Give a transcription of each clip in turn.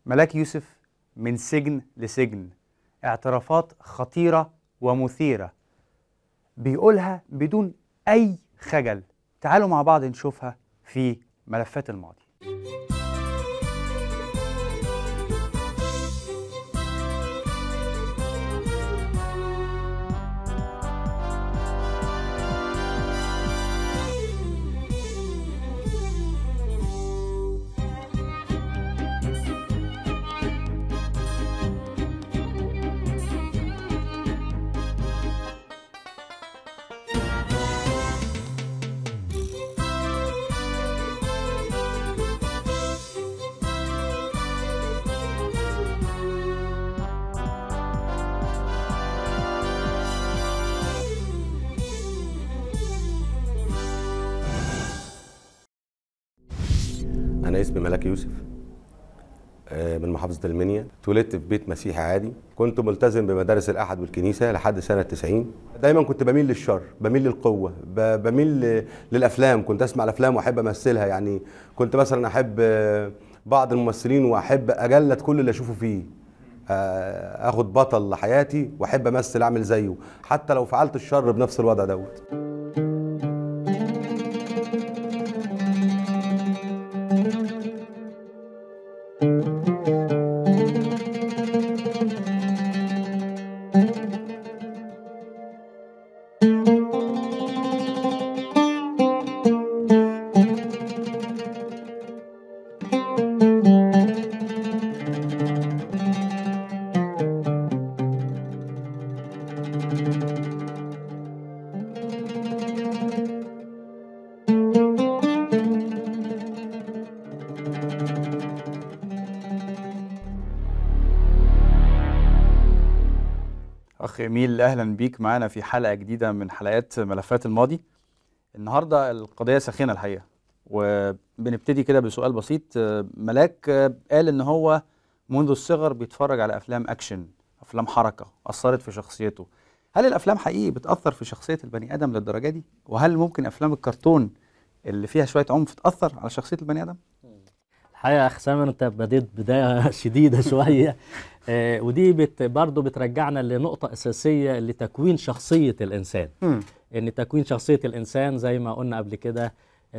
ملاك يوسف من سجن لسجن، اعترافات خطيرة ومثيرة بيقولها بدون أي خجل. تعالوا مع بعض نشوفها في ملفات الماضي. أنا اسمي ملاك يوسف من محافظة المنيا. اتولدت في بيت مسيحي عادي، كنت ملتزم بمدارس الأحد والكنيسة لحد سنة 90. دايما كنت بميل للشر، بميل للقوة، بميل للأفلام. كنت أسمع الأفلام وأحب أمثلها، يعني كنت مثلا أحب بعض الممثلين وأحب أجلد كل اللي أشوفه فيه، أخد بطل لحياتي وأحب أمثل أعمل زيه حتى لو فعلت الشر بنفس الوضع دوت. أخ إيميل، أهلا بيك معانا في حلقة جديدة من حلقات ملفات الماضي. النهاردة القضية ساخنة الحقيقة، وبنبتدي كده بسؤال بسيط. ملاك قال إن هو منذ الصغر بيتفرج على أفلام أكشن، أفلام حركة أثرت في شخصيته. هل الأفلام حقيقي بتأثر في شخصية البني آدم للدرجة دي؟ وهل ممكن أفلام الكرتون اللي فيها شوية عنف تأثر على شخصية البني آدم؟ الحقيقة يا أخ سامر، أنت بديت بداية شديدة شوية. ودي برضه بترجعنا لنقطة أساسية لتكوين شخصية الإنسان. إن تكوين شخصية الإنسان زي ما قلنا قبل كده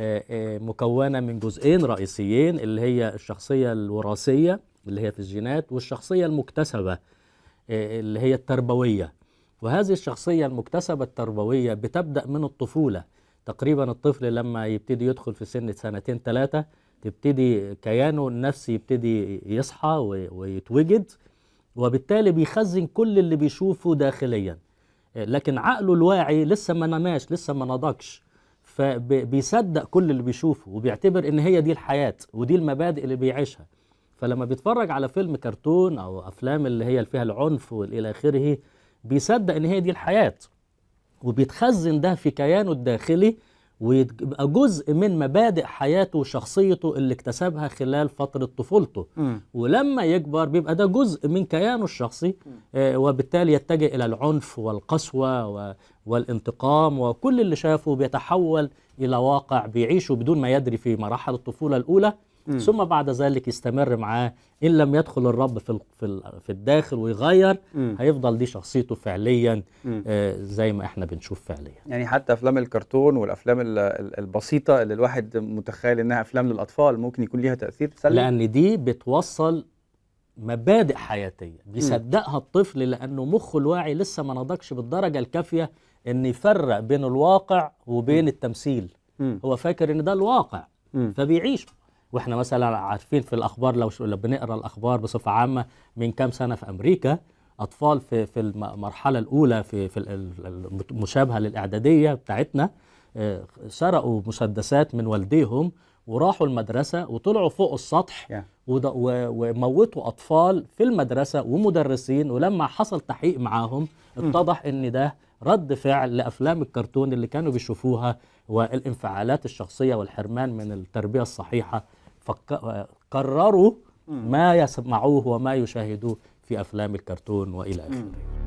مكونة من جزئين رئيسيين، اللي هي الشخصية الوراثية اللي هي في الجينات، والشخصية المكتسبة اللي هي التربوية. وهذه الشخصية المكتسبة التربوية بتبدأ من الطفولة. تقريبا الطفل لما يبتدي يدخل في سن 2 3 تبتدي كيانه النفسي يبتدي يصحى ويتوجد، وبالتالي بيخزن كل اللي بيشوفه داخليا. لكن عقله الواعي لسه ما نماش، لسه ما نضجش، فبيصدق كل اللي بيشوفه وبيعتبر ان هي دي الحياة ودي المبادئ اللي بيعيشها. فلما بيتفرج على فيلم كرتون او افلام اللي هي فيها العنف والى اخره، بيصدق ان هي دي الحياة وبيتخزن ده في كيانه الداخلي، ويبقى جزء من مبادئ حياته وشخصيته اللي اكتسبها خلال فترة طفولته. ولما يكبر بيبقى ده جزء من كيانه الشخصي، وبالتالي يتجه إلى العنف والقسوة والانتقام، وكل اللي شافه بيتحول إلى واقع بيعيشه بدون ما يدري في مراحل الطفولة الأولى. ثم بعد ذلك يستمر معاه، إن لم يدخل الرب في الداخل ويغير، هيفضل دي شخصيته فعليا زي ما احنا بنشوف فعليا. يعني حتى أفلام الكرتون والأفلام البسيطة اللي الواحد متخيل إنها أفلام للأطفال ممكن يكون ليها تأثير سلبي، لأن دي بتوصل مبادئ حياتية بيصدقها الطفل، لأنه مخه الواعي لسه ما نضجش بالدرجة الكافية إن يفرق بين الواقع وبين التمثيل. هو فاكر إن ده الواقع فبيعيشه. واحنا مثلا عارفين في الاخبار، لو بنقرا الاخبار بصفه عامه، من كام سنه في امريكا اطفال في المرحله الاولى في المشابهه للاعداديه بتاعتنا سرقوا مسدسات من والديهم وراحوا المدرسه وطلعوا فوق السطح وموتوا اطفال في المدرسه ومدرسين. ولما حصل تحقيق معاهم اتضح ان ده رد فعل لافلام الكرتون اللي كانوا بيشوفوها والانفعالات الشخصيه والحرمان من التربيه الصحيحه، فقرروا ما يسمعوه وما يشاهدوه في أفلام الكرتون وإلى آخره.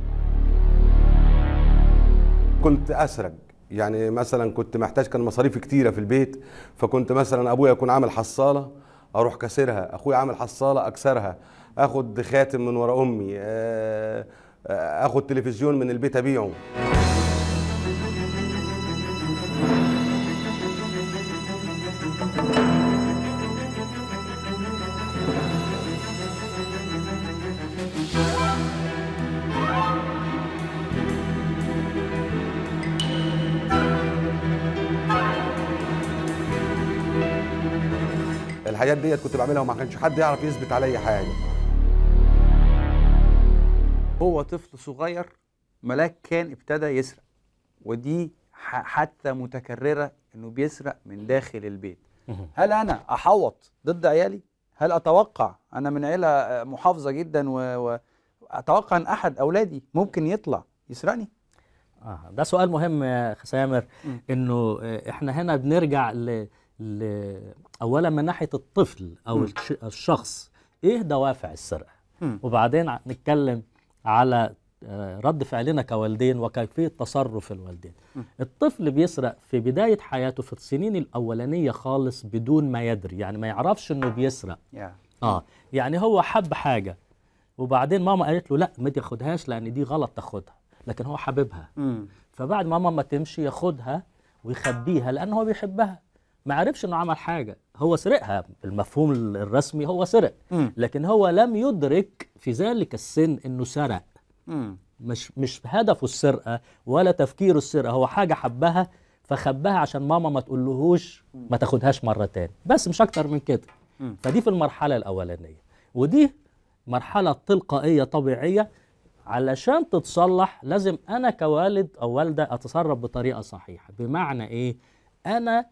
كنت أسرق، يعني مثلا كنت محتاج، كان مصاريفي كتيرة في البيت، فكنت مثلا أبويا يكون عامل حصالة اروح كسرها، اخويا عامل حصاله اكسرها، اخد خاتم من ورا امي، اخد تلفزيون من البيت ابيعه. الحاجات ديت كنت بعملها وما كانش حد يعرف يثبت عليا حاجه. هو طفل صغير ملاك كان ابتدى يسرق، ودي حادثة متكررة انه بيسرق من داخل البيت. هل انا احوط ضد عيالي؟ هل اتوقع، انا من عيلة محافظة جدا واتوقع ان احد اولادي ممكن يطلع يسرقني؟ ده سؤال مهم يا أخي سامر. انه احنا هنا بنرجع اولا من ناحية الطفل او الشخص، ايه دوافع السرقة، وبعدين نتكلم على رد فعلنا كوالدين وكيفية تصرف الوالدين. الطفل بيسرق في بداية حياته في السنين الأولانية خالص بدون ما يدري، يعني ما يعرفش انه بيسرق. يعني هو حب حاجة وبعدين ماما قالت له لا ما تاخدهاش لأن دي غلط تاخدها، لكن هو حاببها. فبعد ما ماما تمشي ياخدها ويخبيها لأنه هو بيحبها. ما عرفش انه عمل حاجة، هو سرقها بالمفهوم الرسمي، هو سرق، لكن هو لم يدرك في ذلك السن انه سرق. مش هدفه السرقة ولا تفكيره السرقة، هو حاجة حبها فخبها عشان ماما ما تقولهوش ما تاخدهاش مرة تاني، بس مش اكتر من كده. فدي في المرحلة الأولانية، ودي مرحلة تلقائية طبيعية. علشان تتصلح لازم أنا كوالد أو والدة أتصرف بطريقة صحيحة. بمعنى إيه؟ أنا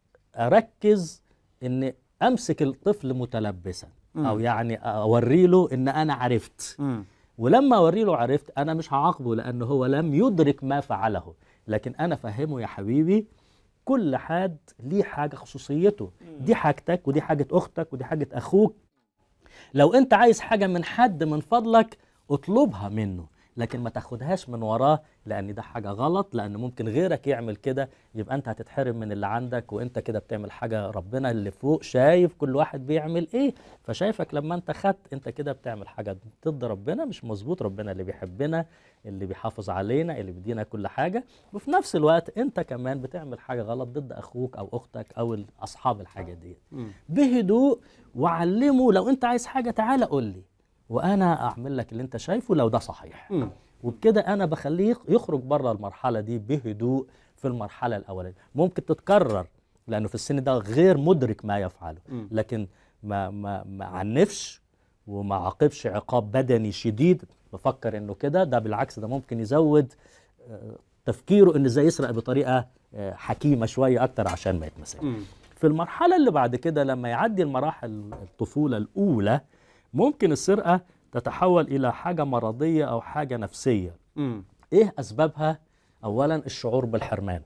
أركز إن أمسك الطفل متلبسا، أو يعني أوري له إن أنا عرفت. ولما أوري له عرفت أنا مش هعاقبه لأنه هو لم يدرك ما فعله، لكن أنا فهمه يا حبيبي كل حد ليه حاجة خصوصيته، دي حاجتك ودي حاجة أختك ودي حاجة أخوك. لو أنت عايز حاجة من حد من فضلك اطلبها منه، لكن ما تاخدهاش من وراه لأن ده حاجة غلط، لأن ممكن غيرك يعمل كده يبقى أنت هتتحرم من اللي عندك، وأنت كده بتعمل حاجة ربنا اللي فوق شايف كل واحد بيعمل إيه، فشايفك لما أنت خدت أنت كده بتعمل حاجة ضد ربنا، مش مظبوط. ربنا اللي بيحبنا، اللي بيحافظ علينا، اللي بيدينا كل حاجة، وفي نفس الوقت أنت كمان بتعمل حاجة غلط ضد أخوك أو أختك أو أصحاب الحاجة دي. بهدوء وعلمه لو أنت عايز حاجة تعالى قول لي وأنا أعمل لك اللي أنت شايفه لو ده صحيح. وبكده أنا بخليه يخرج بره المرحلة دي بهدوء. في المرحلة الأولانية ممكن تتكرر لأنه في السن ده غير مدرك ما يفعله، لكن ما عنفش وما عاقبش عقاب بدني شديد بفكر إنه كده، ده بالعكس ده ممكن يزود تفكيره إنه إزاي يسرق بطريقة حكيمة شوية أكتر عشان ما يتمسك. في المرحلة اللي بعد كده لما يعدي المراحل الطفولة الأولى ممكن السرقة تتحول إلى حاجة مرضية أو حاجة نفسية. إيه أسبابها؟ أولا الشعور بالحرمان،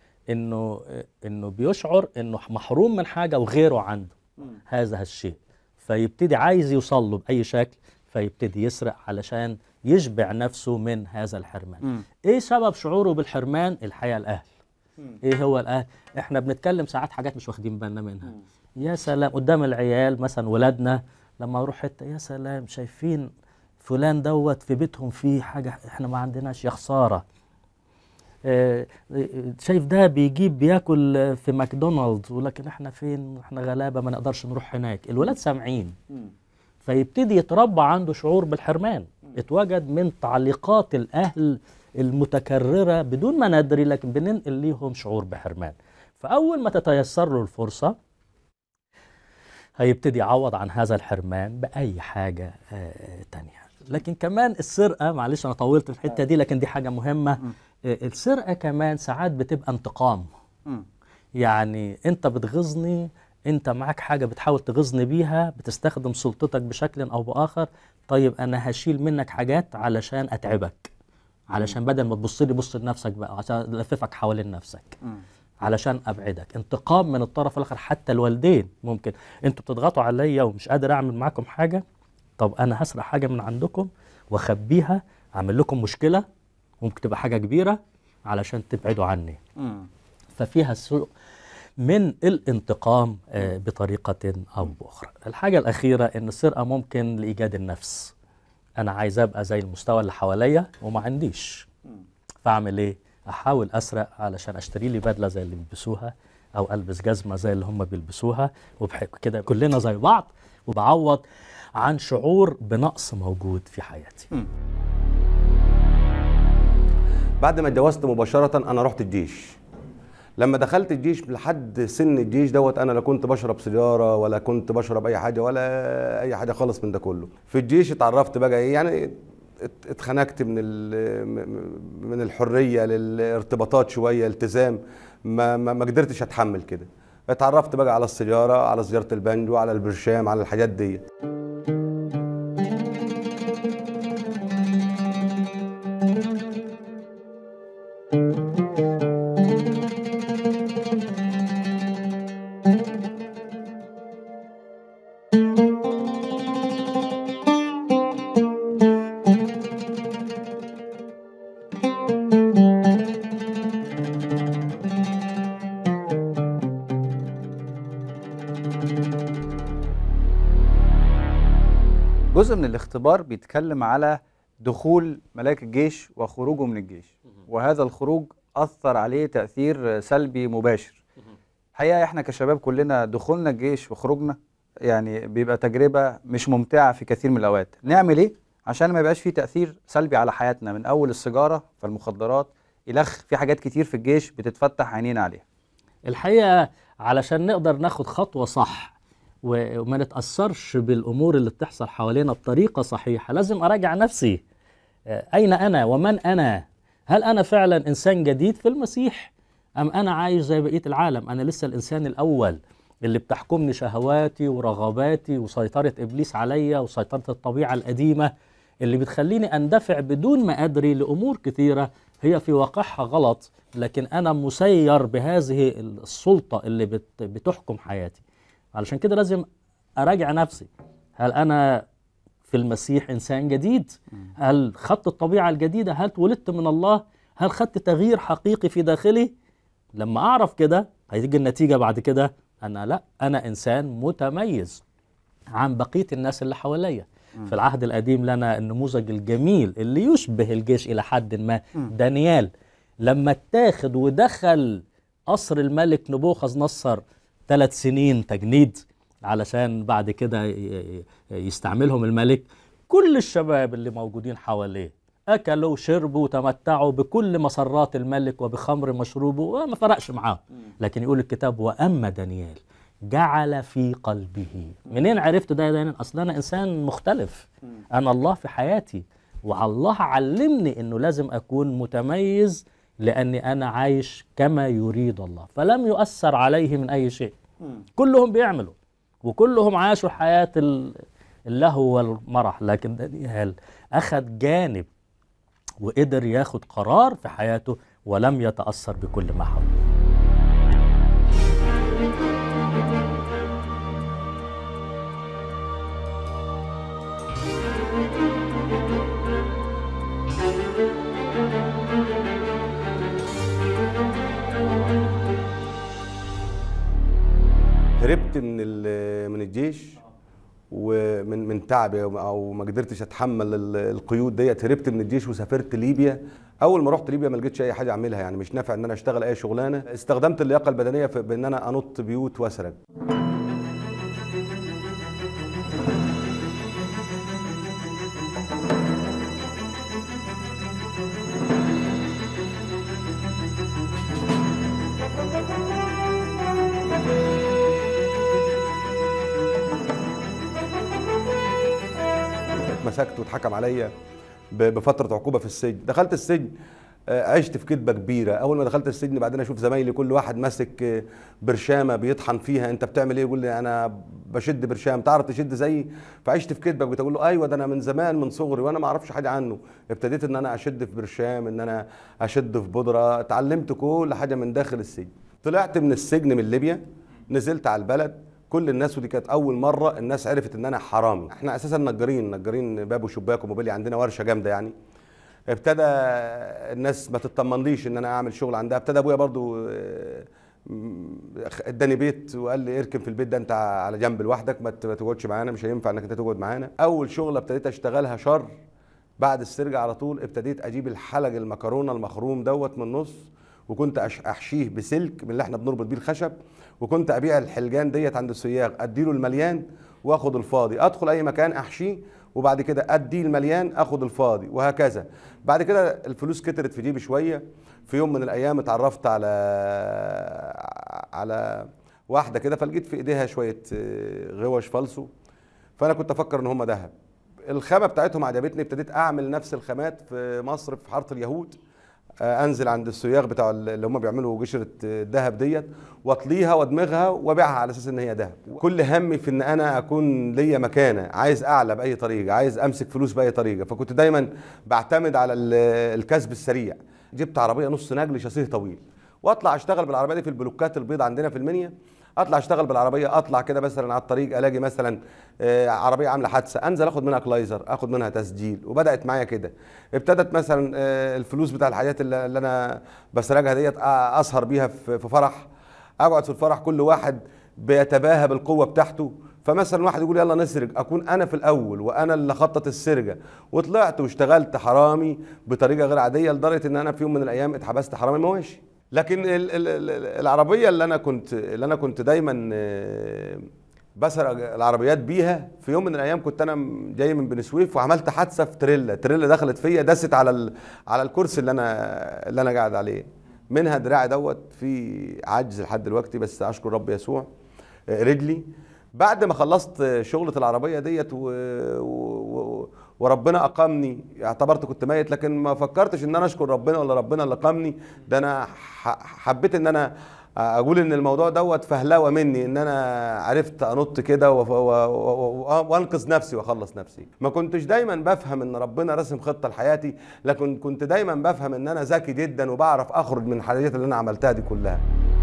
إنه بيشعر إنه محروم من حاجة وغيره عنده هذا الشيء، فيبتدي عايز يوصل له بأي شكل، فيبتدي يسرق علشان يشبع نفسه من هذا الحرمان. إيه سبب شعوره بالحرمان؟ الحقيقة الأهل. إيه هو الأهل؟ إحنا بنتكلم ساعات حاجات مش واخدين بالنا منها. يا سلام قدام العيال مثلا ولادنا لما اروح حته، يا سلام شايفين فلان دوت في بيتهم فيه حاجه احنا ما عندناش، يا خساره. شايف ده بياكل في ماكدونالدز، ولكن احنا فين؟ احنا غلابه ما نقدرش نروح هناك. الولاد سامعين، فيبتدي يتربى عنده شعور بالحرمان، اتوجد من تعليقات الاهل المتكرره بدون ما ندري، لكن بننقل ليهم شعور بحرمان. فاول ما تتيسر له الفرصه هيبتدي يعوض عن هذا الحرمان بأي حاجة تانية. لكن كمان السرقة، معلش أنا طولت في الحتة دي لكن دي حاجة مهمة. السرقة كمان ساعات بتبقى انتقام. يعني أنت بتغيظني، أنت معاك حاجة بتحاول تغيظني بيها، بتستخدم سلطتك بشكل أو بآخر، طيب أنا هشيل منك حاجات علشان أتعبك، علشان بدل ما تبص لي بص لنفسك بقى، عشان ألففك حوالين نفسك، علشان ابعدك. انتقام من الطرف الاخر، حتى الوالدين ممكن انتوا بتضغطوا عليا ومش قادر اعمل معاكم حاجه، طب انا هسرق حاجه من عندكم واخبيها، اعمل لكم مشكله ممكن تبقى حاجه كبيره علشان تبعدوا عني. ففيها من الانتقام بطريقة أو بأخرى. الحاجة الأخيرة إن السرقة ممكن لإيجاد النفس. أنا عايز أبقى زي المستوى اللي حواليا وما عنديش، فأعمل إيه؟ أحاول أسرق علشان أشتري لي بدلة زي اللي بيلبسوها، أو ألبس جزمة زي اللي هم بيلبسوها، وكده كلنا زي بعض، وبعوض عن شعور بنقص موجود في حياتي. بعد ما اتجوزت مباشرة أنا رحت الجيش. لما دخلت الجيش لحد سن الجيش دوت أنا لا كنت بشرب سيجارة ولا كنت بشرب أي حاجة ولا أي حاجة خالص من ده كله. في الجيش اتعرفت بقى إيه يعني، اتخنقت من الحرية للارتباطات شوية، التزام، ما قدرتش أتحمل كده. اتعرفت بقى على السيجارة، على سيجارة البانجو، على البرشام، على الحاجات دي. جزء من الاختبار بيتكلم على دخول ملاك الجيش وخروجه من الجيش، وهذا الخروج أثر عليه تأثير سلبي مباشر. الحقيقة احنا كشباب كلنا دخولنا الجيش وخروجنا يعني بيبقى تجربة مش ممتعة في كثير من الأوقات. نعمل ايه عشان ما يبقاش فيه تأثير سلبي على حياتنا؟ من أول السيجارة فالمخدرات إلخ، في حاجات كتير في الجيش بتتفتح عينينا عليها. الحقيقة علشان نقدر ناخد خطوة صح وما نتأثرش بالأمور اللي بتحصل حوالينا بطريقة صحيحة، لازم أراجع نفسي. أين أنا ومن أنا؟ هل أنا فعلا إنسان جديد في المسيح؟ أم أنا عايش زي بقية العالم؟ أنا لسه الإنسان الأول اللي بتحكمني شهواتي ورغباتي وسيطرة إبليس عليا وسيطرة الطبيعة القديمة اللي بتخليني أندفع بدون ما أدري لأمور كثيرة هي في واقعها غلط، لكن أنا مسير بهذه السلطة اللي بتحكم حياتي. علشان كده لازم أراجع نفسي. هل أنا في المسيح إنسان جديد؟ هل خدت الطبيعة الجديدة؟ هل ولدت من الله؟ هل خدت تغيير حقيقي في داخلي؟ لما أعرف كده هيجي النتيجة بعد كده، أنا إنسان متميز عن بقية الناس اللي حواليا. في العهد القديم لنا النموذج الجميل اللي يشبه الجيش إلى حد ما، دانيال لما اتاخد ودخل قصر الملك نبوخذ نصر 3 سنين تجنيد علشان بعد كده يستعملهم الملك. كل الشباب اللي موجودين حواليه أكلوا وشربوا وتمتعوا بكل مسرات الملك وبخمر مشروبه وما فرقش معاه. لكن يقول الكتاب وأما دانيال جعل في قلبه. منين عرفت ده يا دانيال؟ أصلا أنا إنسان مختلف، أنا الله في حياتي، والله علمني أنه لازم أكون متميز لأني أنا عايش كما يريد الله. فلم يؤثر عليه من أي شيء. كلهم بيعملوا وكلهم عاشوا حياة اللهو والمرح، لكن دانيال أخذ جانب وقدر ياخد قرار في حياته ولم يتأثر بكل ما حوله. هربت من الجيش ومن تعبي او ما قدرتش اتحمل القيود ديت. هربت من الجيش وسافرت ليبيا. اول ما رحت ليبيا ما لقيتش اي حاجه اعملها، يعني مش نافع ان انا اشتغل اي شغلانه. استخدمت اللياقه البدنيه بان انا انط بيوت واسرق. اتمسكت واتحكم عليا بفتره عقوبه في السجن. دخلت السجن عشت في كذبه كبيره. اول ما دخلت السجن بعدين اشوف زمايلي كل واحد ماسك برشامه بيطحن فيها. انت بتعمل ايه؟ يقول لي انا بشد برشام. تعرف تشد زيي؟ فعشت في كذبه. بتقول له ايوه ده انا من زمان من صغري وانا ما اعرفش حاجه عنه. ابتديت ان انا اشد في برشام، ان انا اشد في بودره. اتعلمت كل حاجه من داخل السجن. طلعت من السجن من ليبيا، نزلت على البلد. كل الناس، ودي كانت اول مره الناس عرفت ان انا حرامي. احنا اساسا نجارين باب وشباك وموبيليا، عندنا ورشه جامده يعني. ابتدى الناس ما تطمنليش ان انا اعمل شغل عندها. ابتدى ابويا برضو اداني بيت وقال لي اركن في البيت ده انت على جنب لوحدك، ما تقعدش معانا، مش هينفع انك انت تقعد معانا. اول شغله ابتديت اشتغلها شر بعد السرجه على طول، ابتديت اجيب الحلق المكرونه المخروم دوت من النص، وكنت احشيه بسلك من اللي احنا بنربط بيه الخشب، وكنت ابيع الحلجان ديت عند السياق، اديله المليان واخد الفاضي، ادخل اي مكان احشيه وبعد كده ادي المليان اخد الفاضي، وهكذا. بعد كده الفلوس كترت في جيبي شويه. في يوم من الايام اتعرفت على واحده كده، فلقيت في ايديها شويه غوش فالصو، فانا كنت افكر ان هم ذهب. الخامه بتاعتهم عجبتني، ابتديت اعمل نفس الخامات في مصر في حاره اليهود، انزل عند السياق بتاع اللي هم بيعملوا قشره الذهب ديت، واطليها وادمغها وابيعها على اساس ان هي ذهب. كل همي في ان انا اكون ليا مكانه، عايز اعلى باي طريقه، عايز امسك فلوس باي طريقه، فكنت دايما بعتمد على الكسب السريع. جبت عربيه نص نجل شاسيه طويل، واطلع اشتغل بالعربيه دي في البلوكات البيض عندنا في المنيا. اطلع اشتغل بالعربيه، اطلع كده مثلا على الطريق الاقي مثلا عربيه عامله حادثه، انزل اخد منها كلايزر، اخد منها تسجيل، وبدات معايا كده. ابتدت مثلا الفلوس بتاع الحاجات اللي انا بسرقها ديت اسهر بيها في فرح، اقعد في الفرح كل واحد بيتباهى بالقوه بتاعته، فمثلا واحد يقول يلا نسرق، اكون انا في الاول وانا اللي خطط السرقه، وطلعت واشتغلت حرامي بطريقه غير عاديه، لدرجه ان انا في يوم من الايام اتحبست حرامي مواشي. لكن العربيه اللي انا كنت دايما بسرق العربيات بيها، في يوم من الايام كنت انا جاي من بني سويف وعملت حادثه في تريلا دخلت فيا، دست على الكرسي اللي انا قاعد عليه، منها دراعي دوت في عجز لحد دلوقتي، بس اشكر رب يسوع. رجلي بعد ما خلصت شغلة العربية ديت وربنا أقامني، اعتبرت كنت ميت، لكن ما فكرتش ان انا اشكر ربنا ولا ربنا اللي أقامني، ده انا حبيت ان انا اقول ان الموضوع دوت فهلوة مني، ان انا عرفت انط كده وانقذ نفسي واخلص نفسي. ما كنتش دايما بفهم ان ربنا رسم خطة لحياتي، لكن كنت دايما بفهم ان انا ذكي جدا وبعرف اخرج من الحاجات اللي انا عملتها دي كلها.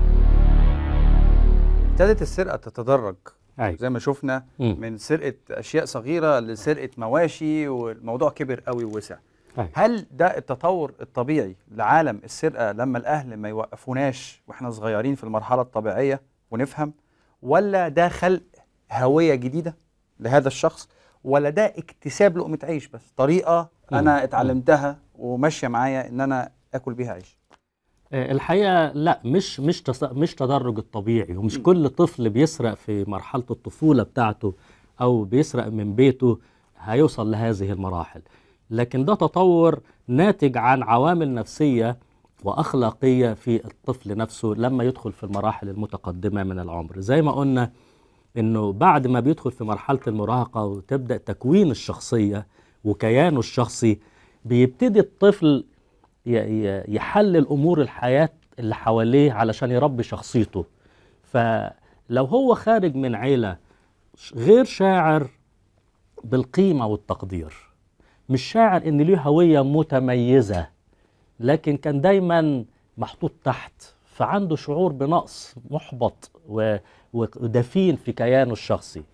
ابتدت السرقه تتدرج أيوة. زي ما شفنا، من سرقه اشياء صغيره لسرقه مواشي، والموضوع كبر قوي ووسع. أيوة. هل ده التطور الطبيعي لعالم السرقه لما الاهل ما يوقفوناش واحنا صغيرين في المرحله الطبيعيه ونفهم، ولا ده خلق هويه جديده لهذا الشخص، ولا ده اكتساب لقمه عيش بس، طريقه انا اتعلمتها وماشيه معايا ان انا اكل بيها عيش؟ الحقيقة لا، مش تدرج الطبيعي، ومش كل طفل بيسرق في مرحلة الطفولة بتاعته أو بيسرق من بيته هيوصل لهذه المراحل، لكن ده تطور ناتج عن عوامل نفسية وأخلاقية في الطفل نفسه لما يدخل في المراحل المتقدمة من العمر. زي ما قلنا إنه بعد ما بيدخل في مرحلة المراهقة وتبدأ تكوين الشخصية وكيانه الشخصي، بيبتدي الطفل يحلل أمور الحياة اللي حواليه علشان يربي شخصيته. فلو هو خارج من عيلة غير شاعر بالقيمة والتقدير، مش شاعر إن ليه هوية متميزة، لكن كان دايما محطوط تحت، فعنده شعور بنقص، محبط ودفين في كيانه الشخصي،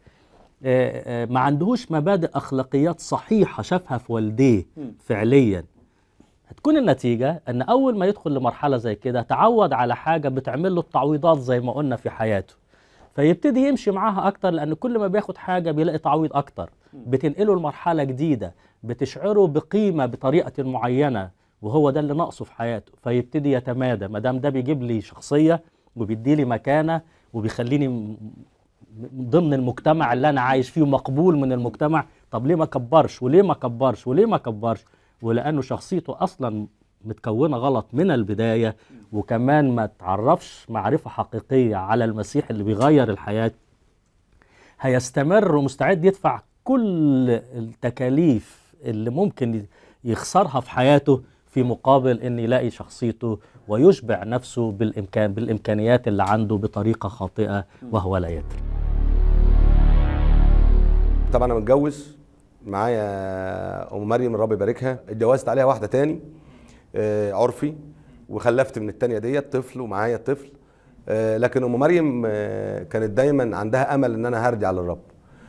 ما عندهوش مبادئ أخلاقيات صحيحة شافها في والديه فعليا، هتكون النتيجة أن أول ما يدخل لمرحلة زي كده تعود على حاجة بتعمل له التعويضات زي ما قلنا في حياته، فيبتدي يمشي معاها أكتر، لأن كل ما بياخد حاجة بيلاقي تعويض أكتر، بتنقله لمرحلة جديدة بتشعره بقيمة بطريقة معينة، وهو ده اللي ناقصه في حياته، فيبتدي يتمادى. ما دام ده بيجيب لي شخصية وبيدي لي مكانة وبيخليني ضمن المجتمع اللي أنا عايش فيه ومقبول من المجتمع، طب ليه ما كبرش وليه ما كبرش وليه ما كبرش؟ ولأنه شخصيته أصلا متكونة غلط من البداية، وكمان ما تعرفش معرفة حقيقية على المسيح اللي بيغير الحياة، هيستمر ومستعد يدفع كل التكاليف اللي ممكن يخسرها في حياته في مقابل أن يلاقي شخصيته ويشبع نفسه بالإمكانيات اللي عنده بطريقة خاطئة وهو لا يدري. طبعا أنا متجوز، معايا ام مريم الرب يباركها، اتجوزت عليها واحده تاني عرفي، وخلفت من التانيه ديت طفل ومعايا طفل، لكن ام مريم كانت دايما عندها امل ان انا هرجع للرب.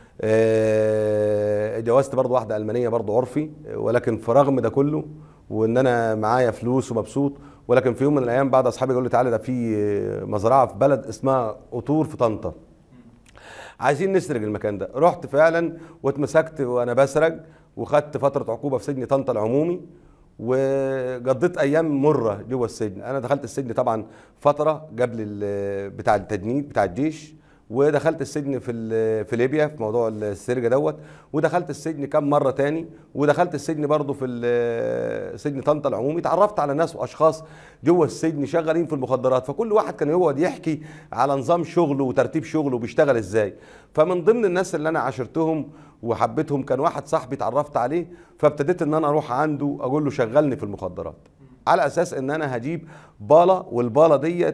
اتجوزت برضو واحده المانيه برضو عرفي، ولكن في رغم ده كله وان انا معايا فلوس ومبسوط، ولكن في يوم من الايام بعض اصحابي قالوا لي تعالى ده في مزرعه في بلد اسمها قطور في طنطا، عايزين نسرق المكان ده. رحت فعلا واتمسكت وانا بسرق، وخدت فتره عقوبه في سجن طنطا العمومي، وقضيت ايام مره جوه السجن. انا دخلت السجن طبعا فتره قبل بتاع التجنيد بتاع الجيش، ودخلت السجن في ليبيا في موضوع السرقه دوت، ودخلت السجن كم مره تاني، ودخلت السجن برضه في سجن طنطا العمومي. اتعرفت على ناس واشخاص جوه السجن شغالين في المخدرات، فكل واحد كان يقعد يحكي على نظام شغله وترتيب شغله وبيشتغل ازاي. فمن ضمن الناس اللي انا عاشرتهم وحبيتهم كان واحد صاحبي اتعرفت عليه، فابتديت ان انا اروح عنده اقول له شغلني في المخدرات، على اساس ان انا هجيب باله، والباله ديت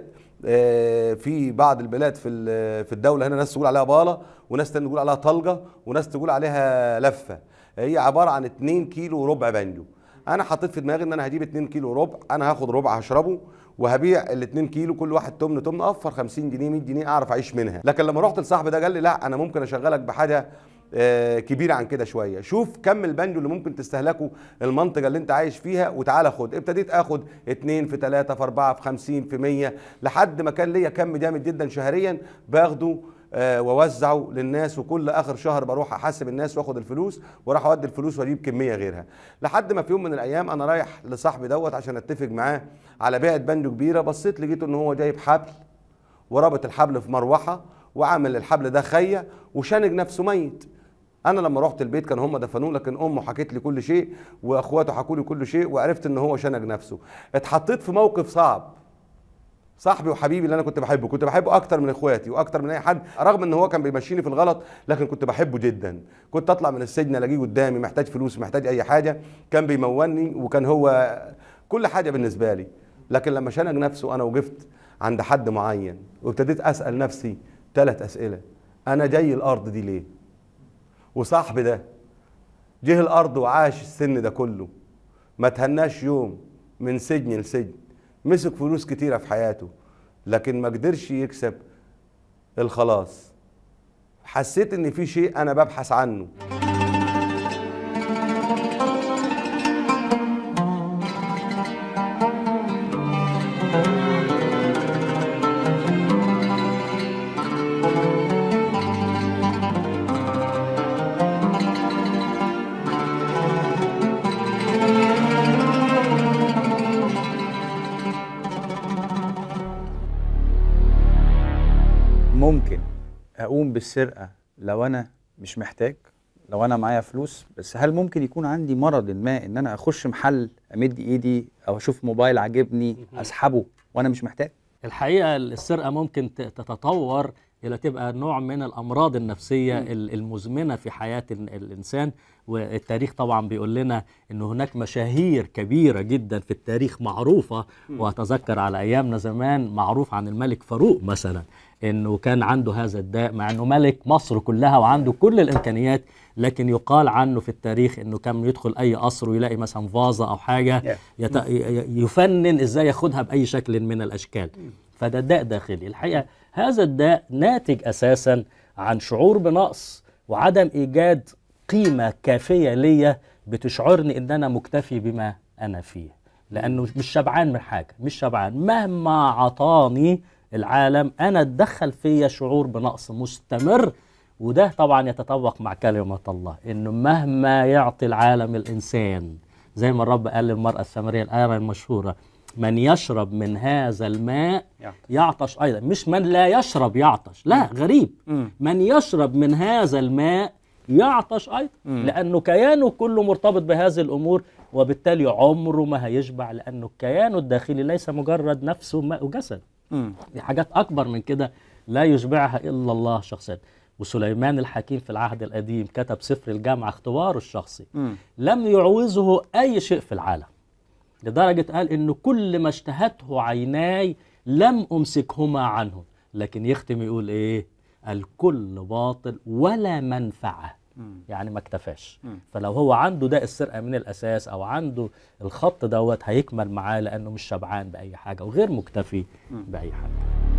في بعض البلاد في الدوله هنا ناس تقول عليها باله، وناس تاني تقول عليها طلقه، وناس تقول عليها لفه. هي عباره عن 2 كيلو وربع بانجو. انا حطيت في دماغي ان انا هجيب 2 كيلو وربع، انا هاخد ربع هشربه، وهبيع ال 2 كيلو كل واحد تمن اوفر 50 جنيه 100 جنيه اعرف اعيش منها. لكن لما رحت لصاحبي ده قال لي لا انا ممكن اشغلك بحاجه كبيره عن كده شويه، شوف كم البانجو اللي ممكن تستهلكه المنطقه اللي انت عايش فيها وتعالى خد. ابتديت اخد 2 في 3 في 4 في 50 في 100 لحد ما كان ليا كم جامد جدا شهريا باخده واوزعه للناس، وكل اخر شهر بروح احاسب الناس واخد الفلوس واروح اودي الفلوس واجيب كميه غيرها. لحد ما في يوم من الايام انا رايح لصاحبي دوت عشان اتفق معاه على بيعه بانجو كبيره، بصيت لقيته ان هو جايب حبل ورابط الحبل في مروحه وعامل الحبل ده خيه وشانج نفسه ميت. انا لما رحت البيت كان هم دفنوه، لكن امه حكت لي كل شيء واخواته حكوا لي كل شيء، وعرفت ان هو شنج نفسه. اتحطيت في موقف صعب. صاحبي وحبيبي اللي انا كنت بحبه اكتر من اخواتي واكتر من اي حد، رغم ان هو كان بيمشيني في الغلط لكن كنت بحبه جدا. كنت اطلع من السجن الاقيه قدامي محتاج فلوس محتاج اي حاجه، كان بيموني وكان هو كل حاجه بالنسبه لي. لكن لما شنج نفسه انا وقفت عند حد معين وابتديت اسال نفسي 3 اسئله: انا جاي الارض دي ليه؟ وصاحبي ده جه الارض وعاش السن ده كله، ما تهناش يوم من سجن لسجن، مسك فلوس كتيره في حياته لكن ما قدرش يكسب الخلاص. حسيت ان في شيء انا ببحث عنه. ممكن اقوم بالسرقه لو انا مش محتاج، لو انا معايا فلوس، بس هل ممكن يكون عندي مرض ما ان انا اخش محل امد ايدي او اشوف موبايل عاجبني اسحبه وانا مش محتاج؟ الحقيقة السرقة ممكن تتطور إلى تبقى نوع من الأمراض النفسية المزمنة في حياة الإنسان. والتاريخ طبعا بيقول لنا أن هناك مشاهير كبيرة جدا في التاريخ معروفة، وأتذكر على أيامنا زمان معروف عن الملك فاروق مثلا أنه كان عنده هذا الداء، مع أنه ملك مصر كلها وعنده كل الإمكانيات، لكن يقال عنه في التاريخ أنه كان يدخل أي قصر ويلاقي مثلا فازة أو حاجة يفنن إزاي ياخدها بأي شكل من الأشكال. فده داء داخلي. الحقيقة هذا الداء ناتج أساسا عن شعور بنقص وعدم إيجاد قيمة كافية ليا بتشعرني إن أنا مكتفي بما أنا فيه، لأنه مش شبعان من حاجة، مش شبعان مهما عطاني العالم. أنا اتدخل فيا شعور بنقص مستمر، وده طبعا يتطابق مع كلمة الله إنه مهما يعطي العالم الإنسان، زي ما الرب قال للمرأة السامرية الآية المشهورة: من يشرب من هذا الماء يعطش أيضا. مش من لا يشرب يعطش، لا، غريب. من يشرب من هذا الماء يعطش أيضا، لأنه كيانه كله مرتبط بهذه الأمور، وبالتالي عمره ما هيشبع، لأنه كيانه الداخلي ليس مجرد نفس وماء وجسد، دي حاجات أكبر من كده لا يشبعها إلا الله شخصيا. وسليمان الحكيم في العهد القديم كتب سفر الجامعة اختباره الشخصي، لم يعوزه أي شيء في العالم، لدرجة قال إنه كل ما اشتهته عيناي لم أمسكهما عنه. لكن يختم يقول إيه؟ الكل باطل ولا منفعة. يعني ما اكتفاش. فلو هو عنده ده السرقة من الأساس أو عنده الخط دوت هيكمل معاه، لأنه مش شبعان بأي حاجة وغير مكتفي بأي حاجة.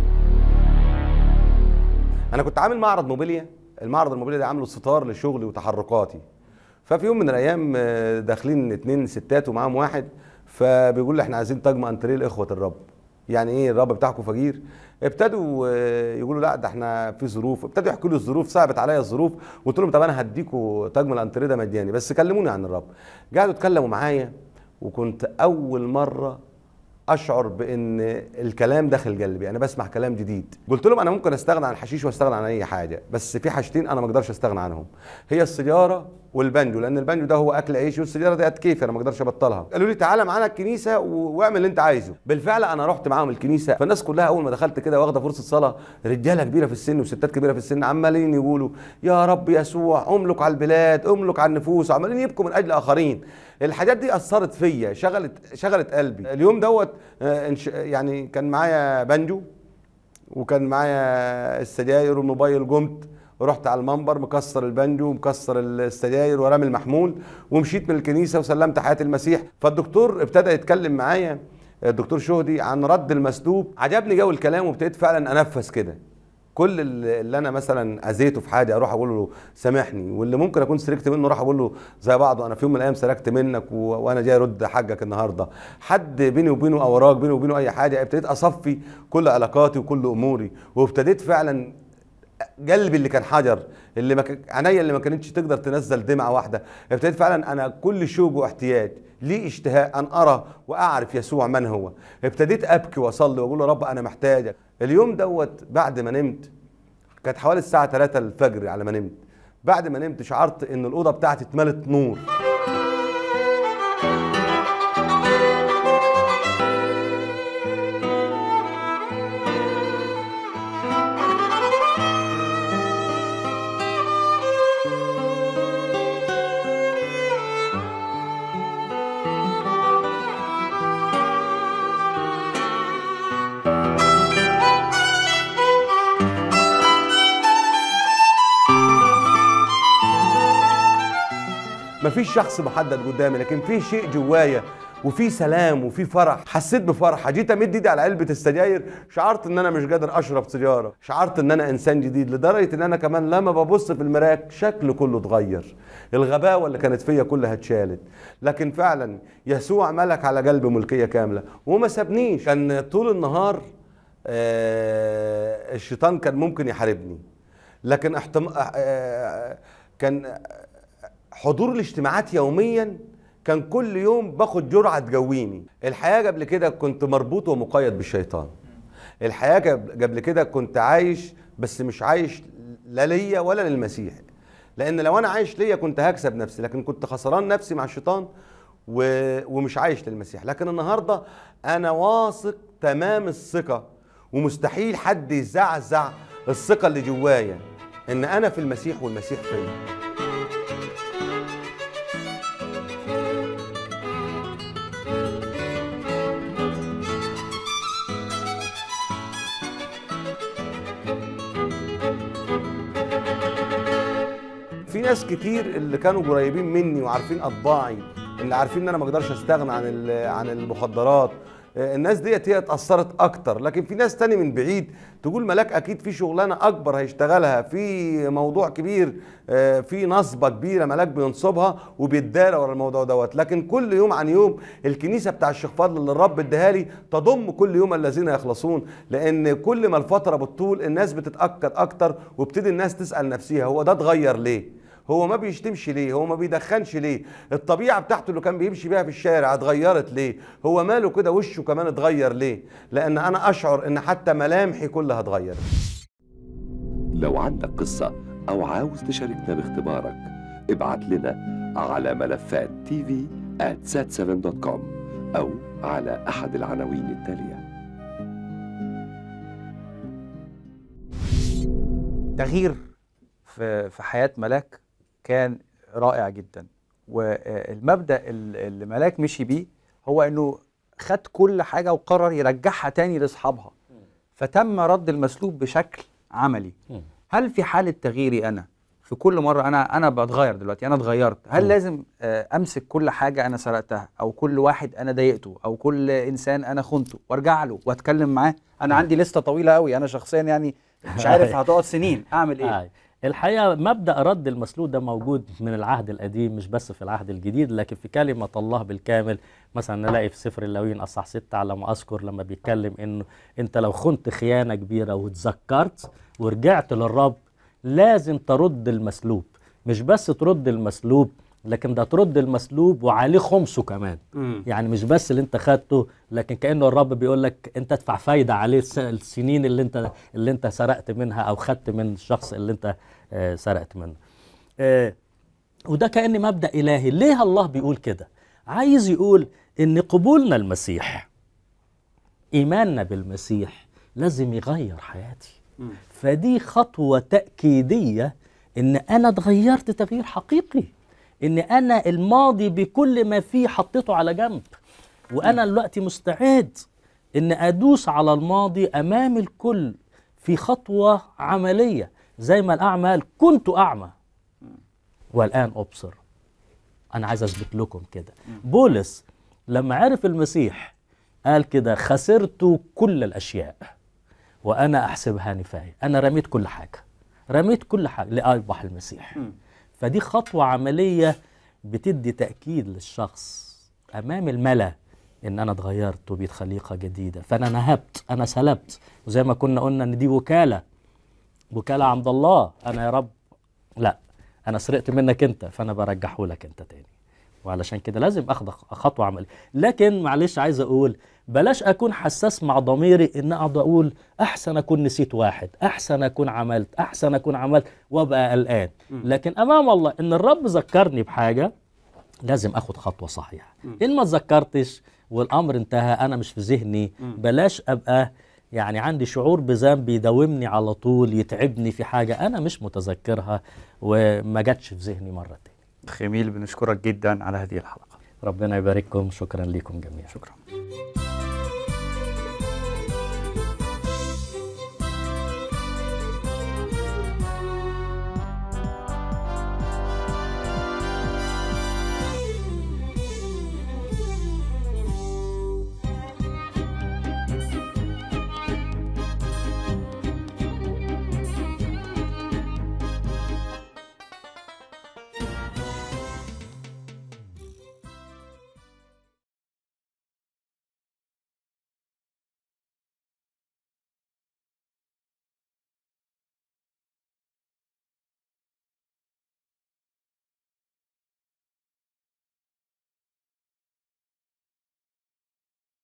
أنا كنت عامل معرض موبيليا، المعرض الموبيليا ده عامله ستار لشغلي وتحركاتي. ففي يوم من الأيام داخلين 2 ستات ومعاهم واحد، فبيقول لي احنا عايزين طقم انتريه لاخوه الرب. يعني ايه الرب بتاعكم فقير؟ ابتدوا يقولوا لا ده احنا في ظروف، ابتدوا يحكوا لي الظروف، صعبت عليا الظروف، وقلت لهم طب انا هديكوا طقم الانتريه ده مجاني بس كلموني عن الرب. قعدوا يتكلموا معايا، وكنت اول مره اشعر بان الكلام داخل قلبي، انا بسمع كلام جديد. قلت لهم انا ممكن استغنى عن الحشيش واستغنى عن اي حاجه، بس في حاجتين انا ما اقدرش استغنى عنهم، هي السيجاره والبانجو، لان البانجو ده هو اكل عيشي والسيجاره دي كيف انا ما اقدرش ابطلها. قالوا لي تعالى معانا الكنيسه واعمل اللي انت عايزه. بالفعل انا رحت معاهم الكنيسه، فالناس كلها اول ما دخلت كده واخده فرصه صلاه، رجاله كبيره في السن وستات كبيره في السن عمالين يقولوا يا رب يسوع املك على البلاد، املك على النفوس، عمالين يبكوا من اجل اخرين. الحاجات دي اثرت فيا، شغلت قلبي. اليوم دوت يعني كان معايا بانجو، وكان معايا السجاير والموبايل، قمت ورحت على المنبر مكسر البانجو ومكسر السجاير ورامي المحمول، ومشيت من الكنيسه وسلمت حياه المسيح. فالدكتور ابتدى يتكلم معايا، الدكتور شهدي، عن رد المسلوب. عجبني جو الكلام، وابتديت فعلا انفذ كده. كل اللي انا مثلا اذيته في حاجه اروح اقول له سامحني، واللي ممكن اكون سرقت منه اروح اقول له زي بعضه انا في يوم من الايام سرقت منك وانا جاي ارد حقك النهارده. حد بيني وبينه اوراق، بيني وبينه اي حاجه، ابتديت اصفي كل علاقاتي وكل اموري، وابتديت فعلا قلبي اللي كان حجر، عينيا اللي ما كانتش تقدر تنزل دمعه واحده، ابتديت فعلا انا كل شوق واحتياج لي اشتهاء ان ارى واعرف يسوع من هو. ابتديت ابكي واصلي واقول له رب انا محتاجك. اليوم دوت بعد ما نمت، كانت حوالي الساعه 3 الفجر على ما نمت، بعد ما نمت شعرت ان الاوضه بتاعتي اتملت نور. مفيش شخص محدد قدامي، لكن في شيء جوايا، وفي سلام وفي فرح. حسيت بفرحه، جيت امد ايدي على علبه السجاير، شعرت ان انا مش قادر اشرب سيجاره، شعرت ان انا انسان جديد، لدرجه ان انا كمان لما ببص في المرايه شكلي كله اتغير، الغباوه اللي كانت فيا كلها اتشالت. لكن فعلا يسوع ملك على قلبي ملكيه كامله وما سابنيش. كان طول النهار الشيطان كان ممكن يحاربني، لكن كان حضور الاجتماعات يوميا، كان كل يوم باخد جرعه تجويني. الحياه قبل كده كنت مربوط ومقيد بالشيطان. الحياه قبل كده كنت عايش، بس مش عايش لا ليا ولا للمسيح، لان لو انا عايش ليا كنت هكسب نفسي، لكن كنت خسران نفسي مع الشيطان ومش عايش للمسيح. لكن النهارده انا واثق تمام الثقه، ومستحيل حد يزعزع الثقه اللي جوايا ان انا في المسيح والمسيح فيا. في ناس كتير اللي كانوا قريبين مني وعارفين اطباعي، اللي عارفين ان انا ما اقدرش استغنى عن المخدرات، الناس ديت هي اتاثرت اكتر. لكن في ناس تاني من بعيد تقول ملاك اكيد في شغلانه اكبر هيشتغلها، في موضوع كبير، في نصبه كبيره ملاك بينصبها وبيتدارى ورا الموضوع دوت. لكن كل يوم عن يوم الكنيسه بتاع الشيخ فضل اللي الرب اداها لي تضم كل يوم الذين يخلصون، لان كل ما الفتره بتطول الناس بتتاكد اكتر، وابتدي الناس تسال نفسها هو ده اتغير ليه؟ هو ما بيشتمش ليه؟ هو ما بيدخنش ليه؟ الطبيعة بتاعته اللي كان بيمشي بيها في الشارع اتغيرت ليه؟ هو ماله كده وشه كمان اتغير ليه؟ لأن أنا أشعر إن حتى ملامحي كلها اتغيرت. لو عندك قصة أو عاوز تشاركنا باختبارك، ابعت لنا على ملفات tv@sat7.com أو على أحد العناوين التالية. تغيير في حياة ملاك كان رائع جدا، والمبدأ اللي ملاك مشي بيه هو انه خد كل حاجة وقرر يرجعها تاني لاصحابها، فتم رد المسلوب بشكل عملي. هل في حالة تغييري انا في كل مرة انا بتغير دلوقتي، انا اتغيرت، هل لازم امسك كل حاجة انا سرقتها او كل واحد انا ضايقته او كل انسان انا خنته وارجع له واتكلم معاه؟ انا عندي لستة طويلة قوي، انا شخصيا يعني مش عارف هتقعد سنين اعمل ايه. الحقيقة مبدأ رد المسلوب ده موجود من العهد القديم، مش بس في العهد الجديد، لكن في كلمة الله بالكامل. مثلا نلاقي في سفر اللاويين أصحاح 6 على ما أذكر، لما بيتكلم إنه أنت لو خنت خيانة كبيرة وتذكرت ورجعت للرب لازم ترد المسلوب. مش بس ترد المسلوب، لكن ده ترد المسلوب وعليه خمسه كمان. يعني مش بس اللي انت خدته، لكن كأنه الرب بيقول لك انت تدفع فايدة عليه السنين اللي انت سرقت منها او خدت من الشخص اللي انت سرقت منه. وده كأن مبدأ إلهي. ليه الله بيقول كده؟ عايز يقول ان قبولنا المسيح، ايماننا بالمسيح لازم يغير حياتي. فدي خطوة تأكيدية ان انا اتغيرت تغيير حقيقي، ان انا الماضي بكل ما فيه حطيته على جنب، وانا دلوقتي مستعد ان ادوس على الماضي امام الكل في خطوة عملية. زي ما الاعمى كنت اعمى والان ابصر. انا عايز اثبت لكم كده. بولس لما عرف المسيح قال كده: خسرت كل الاشياء وانا احسبها نفاية. انا رميت كل حاجة لأربح المسيح. فدي خطوة عملية بتدي تأكيد للشخص أمام الملا إن أنا اتغيرت وبقيت خليقة جديدة. فأنا نهبت، أنا سلبت، وزي ما كنا قلنا إن دي وكالة عند الله. أنا يا رب لا، أنا سرقت منك أنت، فأنا برجحه لك أنت تاني. وعلشان كده لازم أخذ خطوة عملية. لكن معلش عايز أقول بلاش أكون حساس مع ضميري إن أقعد أقول أحسن أكون نسيت واحد، أحسن أكون عملت وأبقى قلقان. لكن أمام الله إن الرب ذكرني بحاجة لازم أخد خطوة صحيحة. إن ما تذكرتش والأمر انتهى، أنا مش في ذهني، بلاش أبقى يعني عندي شعور بذنب يداومني على طول، يتعبني في حاجة أنا مش متذكرها وما جاتش في ذهني مرة تاني. أخ إيميل، بنشكرك جدا على هذه الحلقة. ربنا يبارككم. شكرا لكم جميعا. شكرا.